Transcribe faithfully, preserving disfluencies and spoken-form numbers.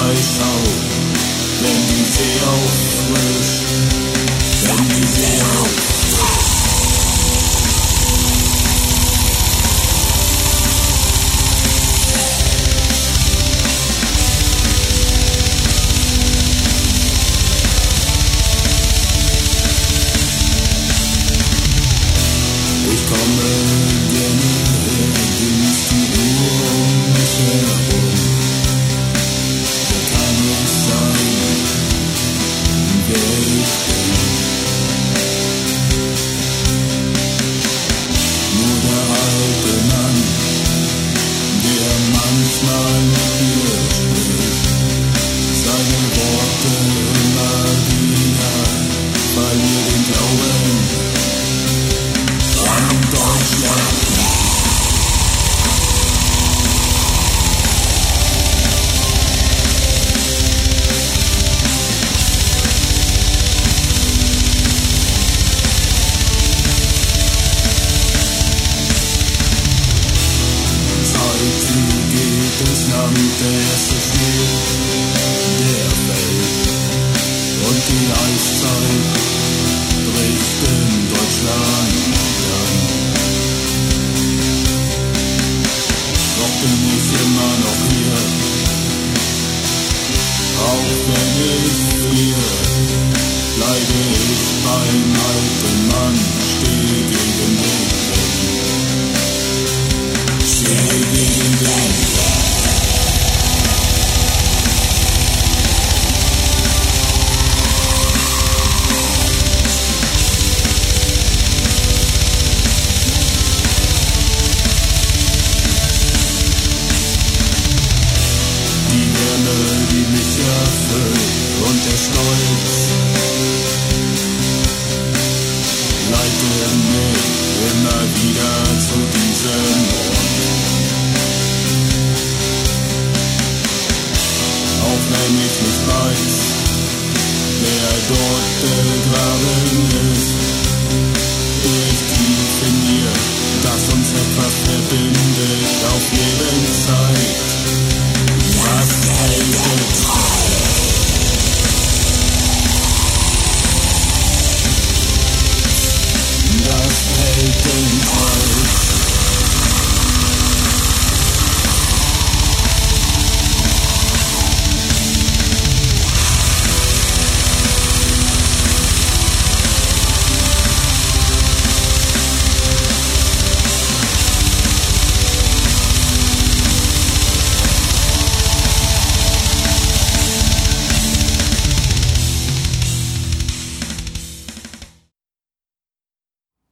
Fleisch auf, wenn die See auffrischt, wenn die See auffrischt. Ich komme gerne her, genieß die Ruhe um mich herum. Da kann ich sein, wer ich bin. Nur der alte Mann, der manchmal mit mir spricht, seine Worte immer wieder, verliert den Glauben an Deutschland. Seit sie geht ins Land, der erste Schnee, der fällt, und die Eiszeit bricht in Deutschland an. Doch bin ich immer noch hier, auch wenn ich friere, bleibe ich beim alten Mann, steh gegen den Wind, steh gegen den Wind. Die mich erfüllt und der Stolz leitet mich immer wieder zu diesem Ort. Auch wenn ich nicht weiß, wer dort begraben ist,